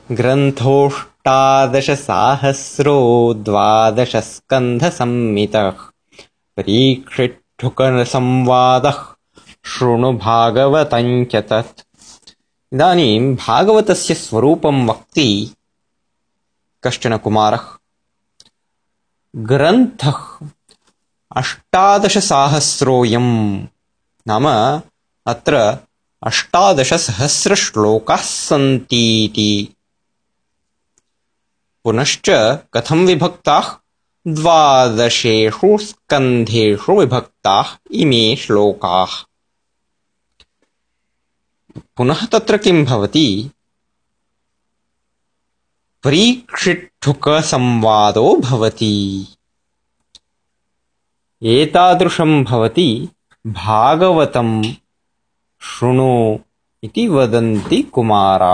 ग्रन्थोऽष्टादशसाहस्रो 12 स्कन्धसंहितः परीक्षित्ठुकसंवादः शृणु भागवतं च तत्। इदानीं भागवतस्य स्वरूपं वक्ति कश्चन कुमारः। ग्रन्थः 18 नाम अत्र 18 श्लोकाः सन्तीति। पुनश्च कथं विभक्ताः? 12 स्कन्धेषु विभक्ताः इमे श्लोकाः। पुनः तत्र किं भवति? परीक्षित्ठुकसंवादो भवति। एतादृशं भवति भागवतं शृणु इति वदन्ति कुमाराः।